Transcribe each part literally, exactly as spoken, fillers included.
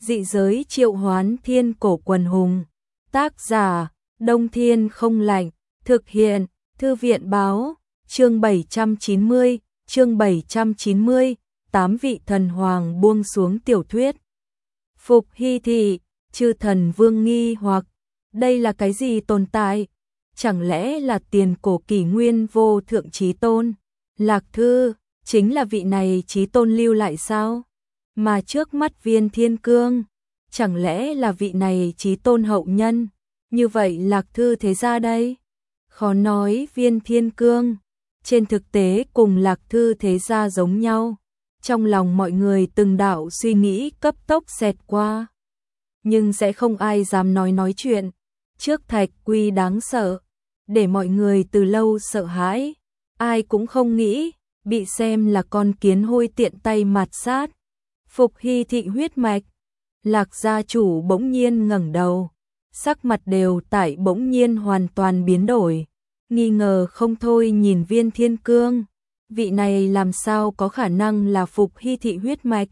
Dị giới triệu hoán thiên cổ quần hùng. Tác giả, Đông Thiên không lạnh. Thực hiện, Thư viện báo. Chương bảy trăm chín mươi, chương bảy trăm chín mươi, tám vị thần hoàng buông xuống tiểu thuyết. Phục Hy Thị, chư thần vương nghi hoặc, đây là cái gì tồn tại? Chẳng lẽ là tiền cổ kỷ nguyên vô thượng chí tôn? Lạc Thư, chính là vị này chí tôn lưu lại sao? Mà trước mắt Viên Thiên Cương, chẳng lẽ là vị này chí tôn hậu nhân? Như vậy Lạc Thư thế ra đây? Khó nói. Viên Thiên Cương, trên thực tế cùng Lạc Thư thế gia giống nhau. Trong lòng mọi người từng đạo suy nghĩ cấp tốc xẹt qua. Nhưng sẽ không ai dám nói nói chuyện. Trước Thạch Quy đáng sợ, để mọi người từ lâu sợ hãi. Ai cũng không nghĩ, bị xem là con kiến hôi tiện tay mạt sát. Phục Hy Thị huyết mạch. Lạc gia chủ bỗng nhiên ngẩng đầu, sắc mặt đều tại bỗng nhiên hoàn toàn biến đổi, nghi ngờ không thôi nhìn Viên Thiên Cương, vị này làm sao có khả năng là Phục Hy Thị huyết mạch.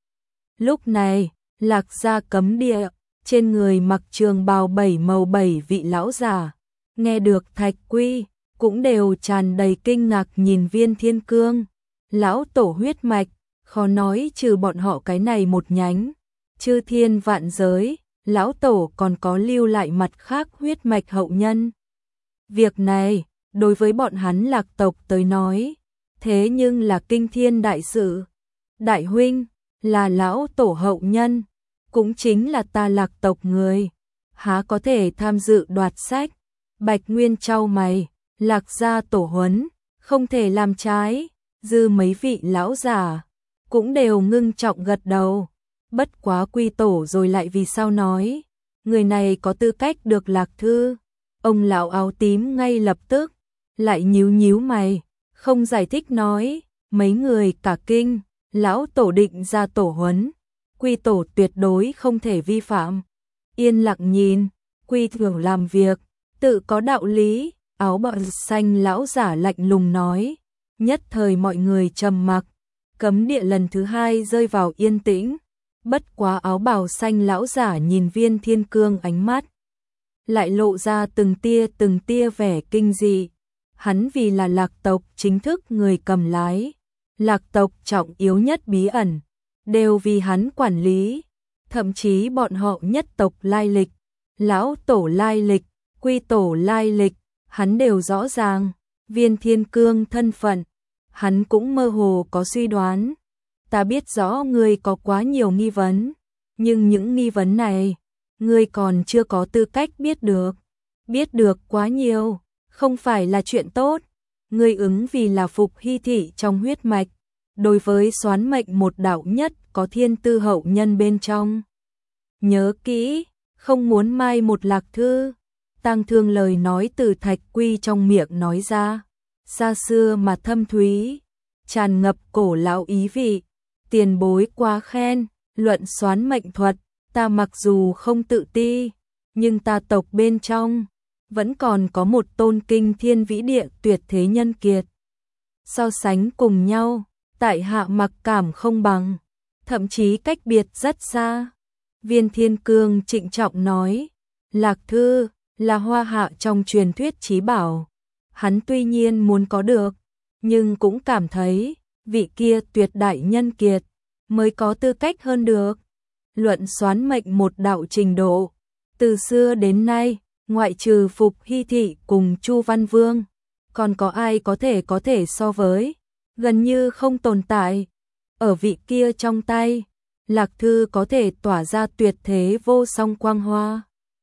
Lúc này, Lạc gia cấm địa, trên người mặc trường bào bảy màu bảy vị lão giả, nghe được Thạch Quy, cũng đều tràn đầy kinh ngạc nhìn Viên Thiên Cương. Lão tổ huyết mạch, khó nói trừ bọn họ cái này một nhánh, chư thiên vạn giới, lão tổ còn có lưu lại mặt khác huyết mạch hậu nhân. Việc này, đối với bọn hắn Lạc tộc tới nói, thế nhưng là kinh thiên đại sự. Đại huynh, là lão tổ hậu nhân, cũng chính là ta Lạc tộc người, há có thể tham dự đoạt sách? Bạch Nguyên chau mày, Lạc gia tổ huấn, không thể làm trái. Dư mấy vị lão giả cũng đều ngưng trọng gật đầu. Bất quá Quy tổ rồi lại vì sao nói người này có tư cách được Lạc Thư? Ông lão áo tím ngay lập tức lại nhíu nhíu mày, không giải thích nói. Mấy người cả kinh, lão tổ định ra tổ huấn, Quy tổ tuyệt đối không thể vi phạm. Yên lặng nhìn, Quy thường làm việc tự có đạo lý. Áo bào xanh lão giả lạnh lùng nói. Nhất thời mọi người trầm mặc, cấm địa lần thứ hai rơi vào yên tĩnh. Bất quá áo bào xanh lão giả nhìn Viên Thiên Cương ánh mắt lại lộ ra từng tia từng tia vẻ kinh dị. Hắn vì là Lạc tộc chính thức người cầm lái, Lạc tộc trọng yếu nhất bí ẩn đều vì hắn quản lý, thậm chí bọn họ nhất tộc lai lịch, lão tổ lai lịch, Quy tổ lai lịch, hắn đều rõ ràng. Viên Thiên Cương thân phận, hắn cũng mơ hồ có suy đoán. Ta biết rõ ngươi có quá nhiều nghi vấn, nhưng những nghi vấn này, ngươi còn chưa có tư cách biết được. Biết được quá nhiều, không phải là chuyện tốt. Ngươi ứng vì là Phục Hy Thị trong huyết mạch, đối với soán mệnh một đạo nhất có thiên tư hậu nhân bên trong. Nhớ kỹ, không muốn mai một Lạc Thư. Tang Thương lời nói từ Thạch Quy trong miệng nói ra, xa xưa mà thâm thúy, tràn ngập cổ lão ý vị. Tiền bối quá khen, luận soán mệnh thuật, ta mặc dù không tự ti, nhưng ta tộc bên trong vẫn còn có một tôn kinh thiên vĩ địa tuyệt thế nhân kiệt. So sánh cùng nhau, tại hạ mặc cảm không bằng, thậm chí cách biệt rất xa. Viên Thiên Cương trịnh trọng nói, Lạc Thư là hoa hạ trong truyền thuyết chí bảo. Hắn tuy nhiên muốn có được, nhưng cũng cảm thấy vị kia tuyệt đại nhân kiệt mới có tư cách hơn được. Luận soán mệnh một đạo trình độ, từ xưa đến nay, ngoại trừ Phục Hy Thị cùng Chu Văn Vương, còn có ai có thể có thể so với, gần như không tồn tại. Ở vị kia trong tay, Lạc Thư có thể tỏa ra tuyệt thế vô song quang hoa,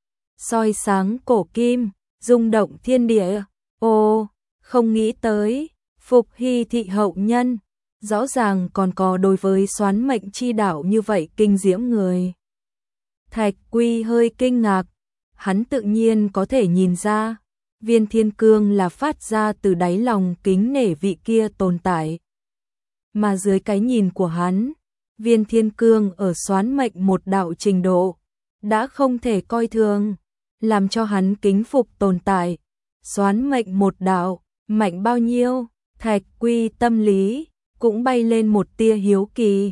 soi sáng cổ kim, rung động thiên địa. Ô, không nghĩ tới, Phục Hy Thị hậu nhân, rõ ràng còn có đối với soán mệnh chi đạo như vậy kinh diễm người. Thạch Quy hơi kinh ngạc, hắn tự nhiên có thể nhìn ra, Viên Thiên Cương là phát ra từ đáy lòng kính nể vị kia tồn tại. Mà dưới cái nhìn của hắn, Viên Thiên Cương ở soán mệnh một đạo trình độ, đã không thể coi thường, làm cho hắn kính phục tồn tại. Soán mệnh một đạo, mạnh bao nhiêu? Thạch Quy tâm lý cũng bay lên một tia hiếu kỳ.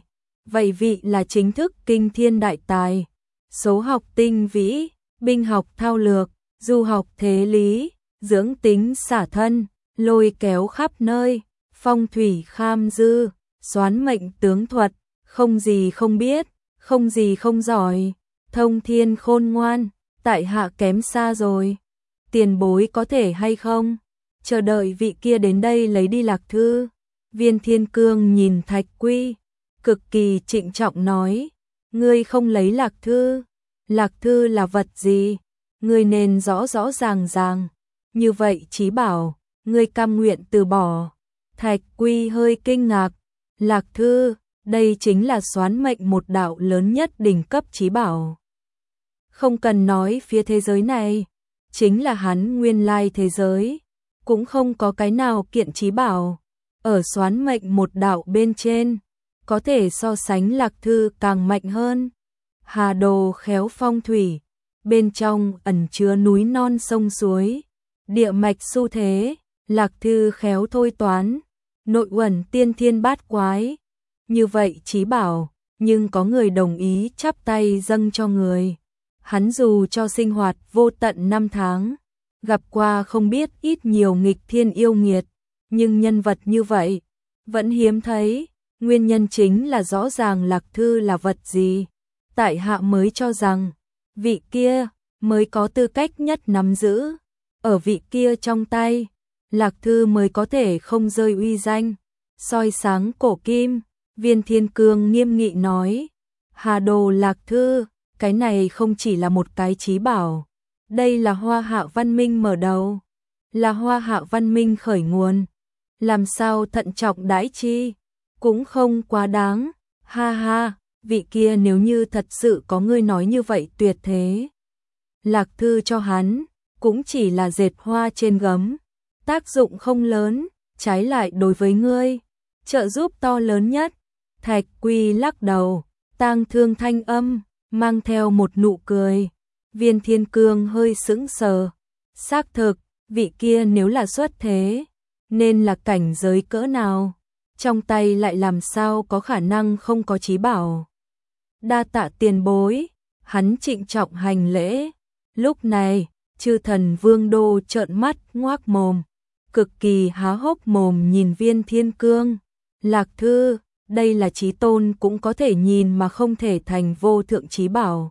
vậy vị là chính thức kinh thiên đại tài, số học tinh vĩ, binh học thao lược, du học thế lý, dưỡng tính xả thân, lôi kéo khắp nơi, phong thủy kham dư, soán mệnh tướng thuật, không gì không biết, không gì không giỏi, thông thiên khôn ngoan, tại hạ kém xa rồi. Tiền bối có thể hay không? Chờ đợi vị kia đến đây lấy đi lạc thư. Viên Thiên Cương nhìn Thạch Quy, cực kỳ trịnh trọng nói, ngươi không lấy lạc thư. Lạc thư là vật gì? Ngươi nên rõ rõ ràng ràng. Như vậy chí bảo, ngươi cam nguyện từ bỏ. Thạch Quy hơi kinh ngạc, lạc thư, đây chính là soán mệnh một đạo lớn nhất đỉnh cấp chí bảo. Không cần nói phía thế giới này, chính là hắn nguyên lai thế giới, cũng không có cái nào kiện chí bảo. Ở soán mệnh một đạo bên trên, có thể so sánh lạc thư càng mạnh hơn. Hà đồ khéo phong thủy, bên trong ẩn chứa núi non sông suối, địa mạch xu thế, lạc thư khéo thôi toán, nội uẩn tiên thiên bát quái. Như vậy chí bảo, nhưng có người đồng ý chắp tay dâng cho người. Hắn dù cho sinh hoạt vô tận năm tháng, gặp qua không biết ít nhiều nghịch thiên yêu nghiệt, nhưng nhân vật như vậy vẫn hiếm thấy. Nguyên nhân chính là rõ ràng lạc thư là vật gì. Tại hạ mới cho rằng vị kia mới có tư cách nhất nắm giữ. Ở vị kia trong tay, lạc thư mới có thể không rơi uy danh. Soi sáng cổ kim, Viên Thiên Cương nghiêm nghị nói, Hà đồ lạc thư, cái này không chỉ là một cái chí bảo, đây là Hoa Hạ văn minh mở đầu, là Hoa Hạ văn minh khởi nguồn. Làm sao thận trọng đãi chi, cũng không quá đáng. Ha ha, vị kia nếu như thật sự có ngươi nói như vậy tuyệt thế, lạc thư cho hắn cũng chỉ là dệt hoa trên gấm, tác dụng không lớn, trái lại đối với ngươi trợ giúp to lớn nhất. Thạch Quy lắc đầu, tang thương thanh âm mang theo một nụ cười. Viên Thiên Cương hơi sững sờ, xác thực, vị kia nếu là xuất thế, nên là cảnh giới cỡ nào, trong tay lại làm sao có khả năng không có chí bảo. Đa tạ tiền bối, hắn trịnh trọng hành lễ. Lúc này, chư thần vương đô trợn mắt ngoác mồm, cực kỳ há hốc mồm nhìn Viên Thiên Cương. Lạc thư, đây là chí tôn cũng có thể nhìn mà không thể thành vô thượng chí bảo.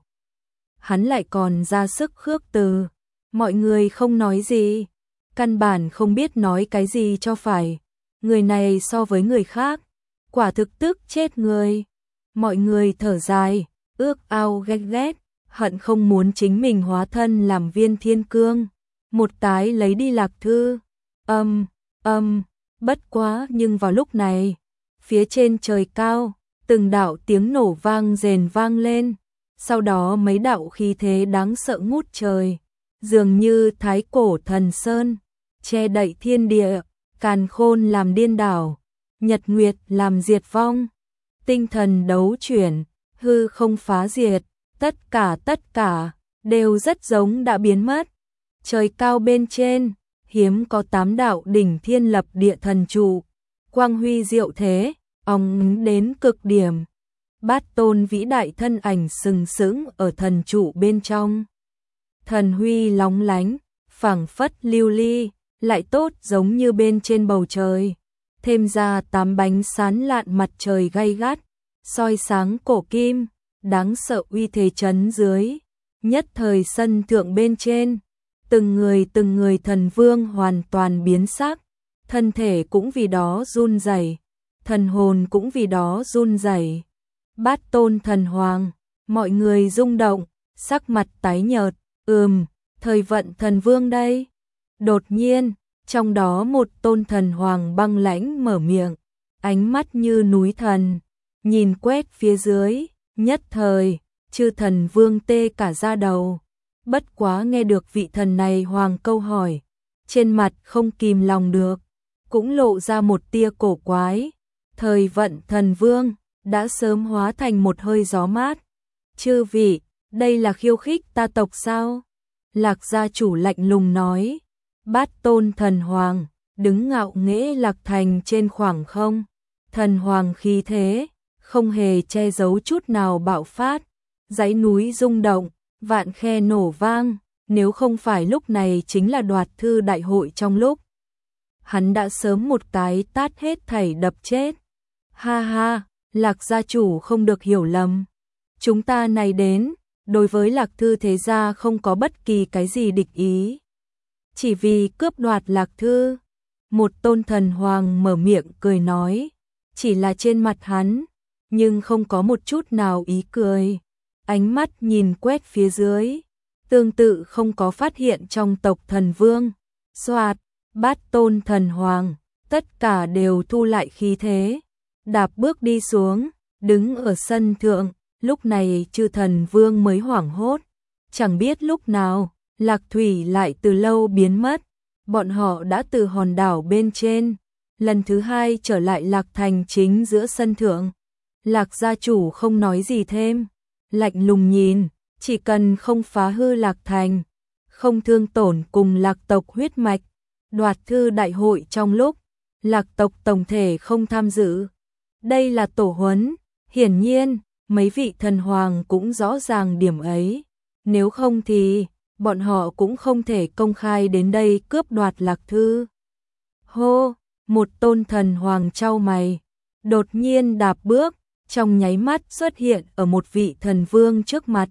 Hắn lại còn ra sức khước từ, mọi người không nói gì, căn bản không biết nói cái gì cho phải. Người này so với người khác, quả thực tức chết người. Mọi người thở dài, ước ao ghét ghét, hận không muốn chính mình hóa thân làm Viên Thiên Cương, một tái lấy đi lạc thư. Âm, âm, bất quá nhưng vào lúc này, phía trên trời cao, từng đạo tiếng nổ vang rền vang lên, sau đó mấy đạo khí thế đáng sợ ngút trời, dường như thái cổ thần sơn, che đậy thiên địa, càn khôn làm điên đảo, nhật nguyệt làm diệt vong, tinh thần đấu chuyển, hư không phá diệt, tất cả tất cả đều rất giống đã biến mất. Trời cao bên trên, hiếm có tám đạo đỉnh thiên lập địa thần trụ, quang huy diệu thế, óng đến cực điểm. Bát tôn vĩ đại thân ảnh sừng sững ở thần trụ bên trong. Thần huy lóng lánh, phảng phất lưu ly, lại tốt giống như bên trên bầu trời. Thêm ra tám bánh sán lạn mặt trời gay gắt, soi sáng cổ kim, đáng sợ uy thế chấn dưới. Nhất thời sân thượng bên trên, từng người từng người thần vương hoàn toàn biến sắc, thân thể cũng vì đó run rẩy, thần hồn cũng vì đó run rẩy. Bát tôn thần hoàng, mọi người rung động, sắc mặt tái nhợt, ừm, thời vận thần vương đây. Đột nhiên, trong đó một tôn thần hoàng băng lãnh mở miệng, ánh mắt như núi thần, nhìn quét phía dưới, nhất thời, chư thần vương tê cả da đầu. Bất quá nghe được vị thần này hoàng câu hỏi, trên mặt không kìm lòng được, cũng lộ ra một tia cổ quái. Thời vận thần vương đã sớm hóa thành một hơi gió mát. Chư vị, đây là khiêu khích ta tộc sao? Lạc gia chủ lạnh lùng nói. Bát tôn thần hoàng đứng ngạo nghễ Lạc Thành trên khoảng không, thần hoàng khí thế không hề che giấu chút nào bạo phát, dãy núi rung động, vạn khe nổ vang, nếu không phải lúc này chính là đoạt thư đại hội trong lúc. Hắn đã sớm một cái tát hết thảy đập chết. Ha ha, Lạc gia chủ không được hiểu lầm. Chúng ta này đến, đối với Lạc Thư thế gia không có bất kỳ cái gì địch ý. Chỉ vì cướp đoạt Lạc Thư. Một tôn thần hoàng mở miệng cười nói, chỉ là trên mặt hắn, nhưng không có một chút nào ý cười. Ánh mắt nhìn quét phía dưới, tương tự không có phát hiện trong tộc thần vương. Soạt, bát tôn thần hoàng, tất cả đều thu lại khí thế, đạp bước đi xuống, đứng ở sân thượng. Lúc này chư thần vương mới hoảng hốt, chẳng biết lúc nào, Lạc Thủy lại từ lâu biến mất. Bọn họ đã từ hòn đảo bên trên, lần thứ hai trở lại Lạc Thành chính giữa sân thượng. Lạc gia chủ không nói gì thêm, lạnh lùng nhìn, chỉ cần không phá hư Lạc Thành, không thương tổn cùng Lạc tộc huyết mạch, đoạt thư đại hội trong lúc, Lạc tộc tổng thể không tham dự. Đây là tổ huấn, hiển nhiên, mấy vị thần hoàng cũng rõ ràng điểm ấy, nếu không thì bọn họ cũng không thể công khai đến đây cướp đoạt Lạc Thư. Hô, một tôn thần hoàng chau mày, đột nhiên đạp bước, trong nháy mắt xuất hiện ở một vị thần vương trước mặt.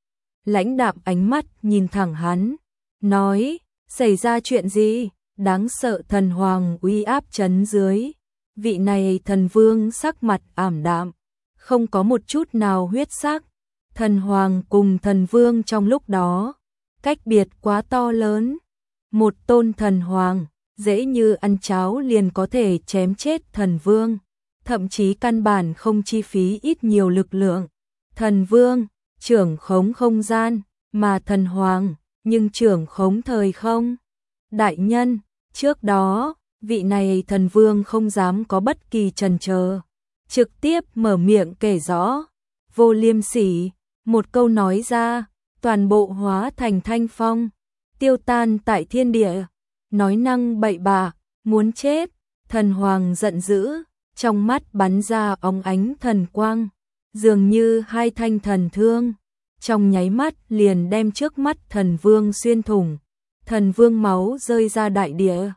Lãnh đạm ánh mắt nhìn thẳng hắn, nói, xảy ra chuyện gì, đáng sợ thần hoàng uy áp chấn dưới. Vị này thần vương sắc mặt ảm đạm, không có một chút nào huyết sắc. Thần hoàng cùng thần vương trong lúc đó, cách biệt quá to lớn. Một tôn thần hoàng, dễ như ăn cháo liền có thể chém chết thần vương, thậm chí căn bản không chi phí ít nhiều lực lượng. Thần vương, trưởng khống không gian, mà thần hoàng, nhưng trưởng khống thời không. Đại nhân, trước đó, vị này thần vương không dám có bất kỳ chần chờ, trực tiếp mở miệng kể rõ, vô liêm sỉ, một câu nói ra, toàn bộ hóa thành thanh phong, tiêu tan tại thiên địa, nói năng bậy bạ, muốn chết. Thần hoàng giận dữ, trong mắt bắn ra óng ánh thần quang, dường như hai thanh thần thương, trong nháy mắt liền đem trước mắt thần vương xuyên thủng, thần vương máu rơi ra đại địa.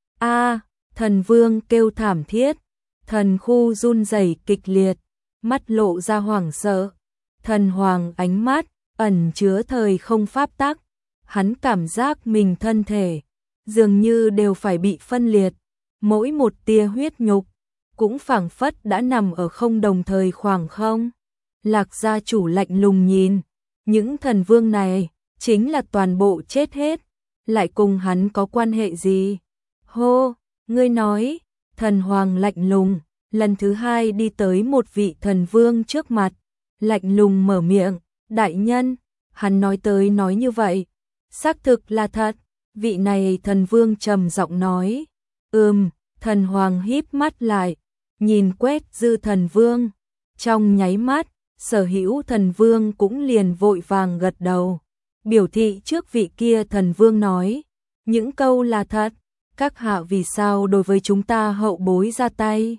A, thần vương kêu thảm thiết, thần khu run rẩy kịch liệt, mắt lộ ra hoảng sợ. Thần hoàng ánh mắt ẩn chứa thời không pháp tắc, hắn cảm giác mình thân thể dường như đều phải bị phân liệt, mỗi một tia huyết nhục cũng phảng phất đã nằm ở không đồng thời khoảng không. Lạc gia chủ lạnh lùng nhìn, những thần vương này chính là toàn bộ chết hết, lại cùng hắn có quan hệ gì? Hô, ngươi nói, thần hoàng lạnh lùng, lần thứ hai đi tới một vị thần vương trước mặt, lạnh lùng mở miệng, đại nhân, hắn nói tới nói như vậy, xác thực là thật. Vị này thần vương trầm giọng nói, ừm, thần hoàng híp mắt lại, nhìn quét dư thần vương, trong nháy mắt, sở hữu thần vương cũng liền vội vàng gật đầu, biểu thị trước vị kia thần vương nói, những câu là thật, các hạ vì sao đối với chúng ta hậu bối ra tay.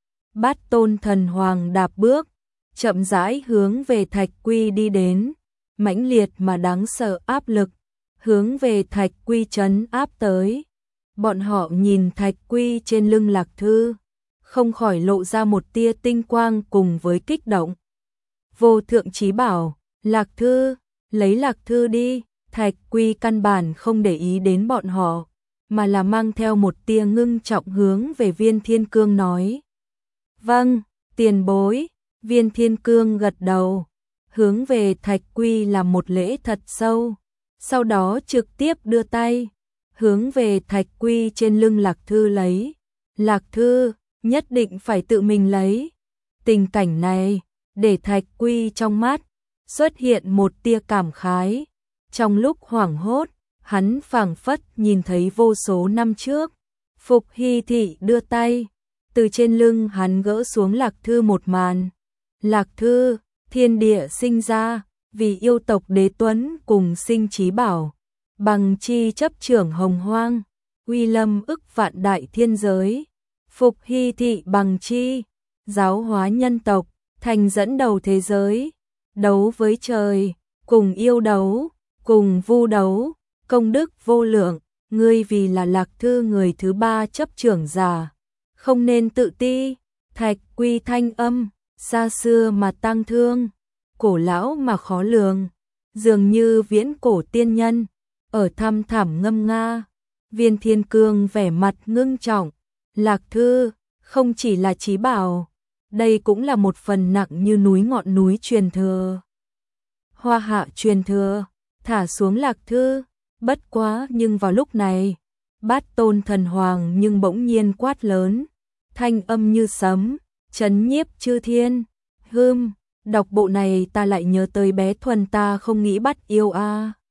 Bát tôn thần hoàng đạp bước, chậm rãi hướng về Thạch Quy đi đến, mãnh liệt mà đáng sợ áp lực, hướng về Thạch Quy trấn áp tới. Bọn họ nhìn Thạch Quy trên lưng Lạc Thư, không khỏi lộ ra một tia tinh quang cùng với kích động. Vô thượng chí bảo, Lạc Thư, lấy Lạc Thư đi. Thạch Quy căn bản không để ý đến bọn họ, mà là mang theo một tia ngưng trọng hướng về Viên Thiên Cương nói. Vâng, tiền bối. Viên Thiên Cương gật đầu, hướng về Thạch Quy làm một lễ thật sâu, sau đó trực tiếp đưa tay, hướng về Thạch Quy trên lưng Lạc Thư lấy. Lạc Thư, nhất định phải tự mình lấy. Tình cảnh này, để Thạch Quy trong mắt, xuất hiện một tia cảm khái. Trong lúc hoảng hốt, hắn phảng phất nhìn thấy vô số năm trước, Phục Hy Thị đưa tay, từ trên lưng hắn gỡ xuống Lạc Thư một màn. Lạc Thư, thiên địa sinh ra, vì yêu tộc đế tuấn cùng sinh trí bảo, bằng chi chấp trưởng hồng hoang, uy lâm ức vạn đại thiên giới. Phục Hy Thị bằng chi, giáo hóa nhân tộc, thành dẫn đầu thế giới, đấu với trời, cùng yêu đấu, cùng vu đấu, công đức vô lượng, ngươi vì là Lạc Thư người thứ ba chấp trưởng giả, không nên tự ti. Thạch Quy thanh âm, xa xưa mà tang thương, cổ lão mà khó lường, dường như viễn cổ tiên nhân, ở thăm thẳm ngâm nga. Viên Thiên Cương vẻ mặt ngưng trọng, Lạc Thư, không chỉ là chí bảo, đây cũng là một phần nặng như núi ngọn núi truyền thừa. Hoa hạ truyền thừa, thả xuống Lạc Thư, bất quá nhưng vào lúc này, Bát Tôn Thần Hoàng nhưng bỗng nhiên quát lớn, thanh âm như sấm, chấn nhiếp chư thiên. Hưm, đọc bộ này ta lại nhớ tới bé Thuần ta không nghĩ bắt yêu a.